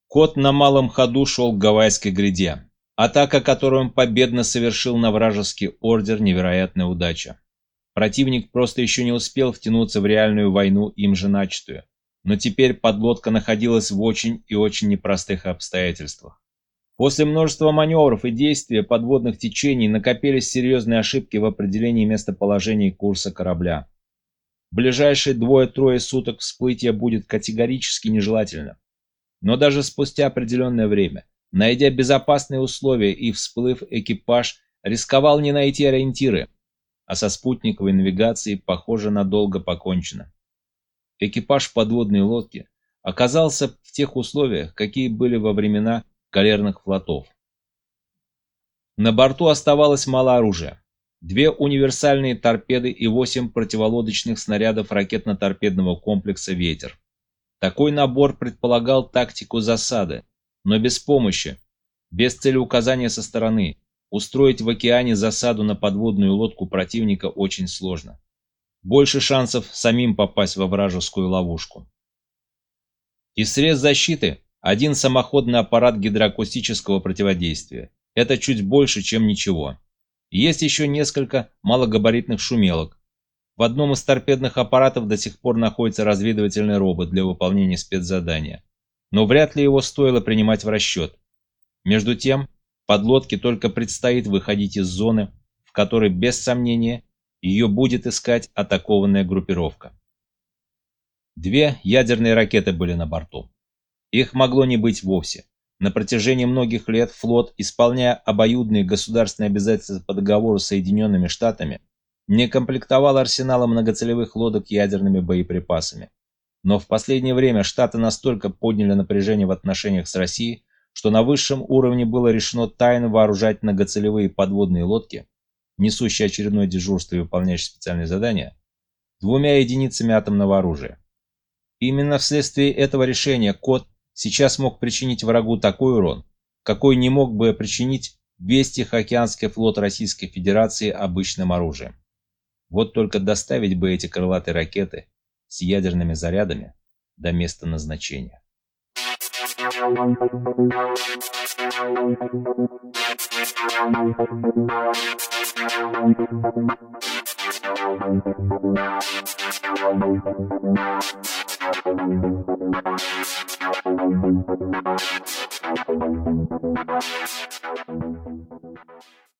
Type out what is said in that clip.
Кот на малом ходу шел к Гавайской гряде. Атака, которую он победно совершил на вражеский ордер, невероятная удача. Противник просто еще не успел втянуться в реальную войну, им же начатую. Но теперь подлодка находилась в очень и очень непростых обстоятельствах. После множества маневров и действия подводных течений накопились серьезные ошибки в определении местоположения и курса корабля. В ближайшие 2-3 суток всплытие будет категорически нежелательно. Но даже спустя определенное время, найдя безопасные условия и всплыв, экипаж рисковал не найти ориентиры, а со спутниковой навигацией, похоже, надолго покончено. Экипаж подводной лодки оказался в тех условиях, какие были во времена галерных флотов. На борту оставалось мало оружия. 2 универсальные торпеды и 8 противолодочных снарядов ракетно-торпедного комплекса «Ветер». Такой набор предполагал тактику засады, но без помощи, без целеуказания со стороны, устроить в океане засаду на подводную лодку противника очень сложно. Больше шансов самим попасть во вражескую ловушку. Из средств защиты один самоходный аппарат гидроакустического противодействия. Это чуть больше, чем ничего. Есть еще несколько малогабаритных шумелок. В одном из торпедных аппаратов до сих пор находится разведывательный робот для выполнения спецзадания. Но вряд ли его стоило принимать в расчет. Между тем, подлодке только предстоит выходить из зоны, в которой, без сомнения, ее будет искать атакованная группировка. 2 ядерные ракеты были на борту. Их могло не быть вовсе. На протяжении многих лет флот, исполняя обоюдные государственные обязательства по договору с Соединенными Штатами, не комплектовал арсенала многоцелевых лодок ядерными боеприпасами. Но в последнее время Штаты настолько подняли напряжение в отношениях с Россией, что на высшем уровне было решено тайно вооружать многоцелевые подводные лодки, несущие очередное дежурство и выполняющие специальные задания, 2 единицами атомного оружия. Именно вследствие этого решения Кот сейчас мог причинить врагу такой урон, какой не мог бы причинить весь Тихоокеанский флот Российской Федерации обычным оружием. Вот только доставить бы эти крылатые ракеты с ядерными зарядами до места назначения.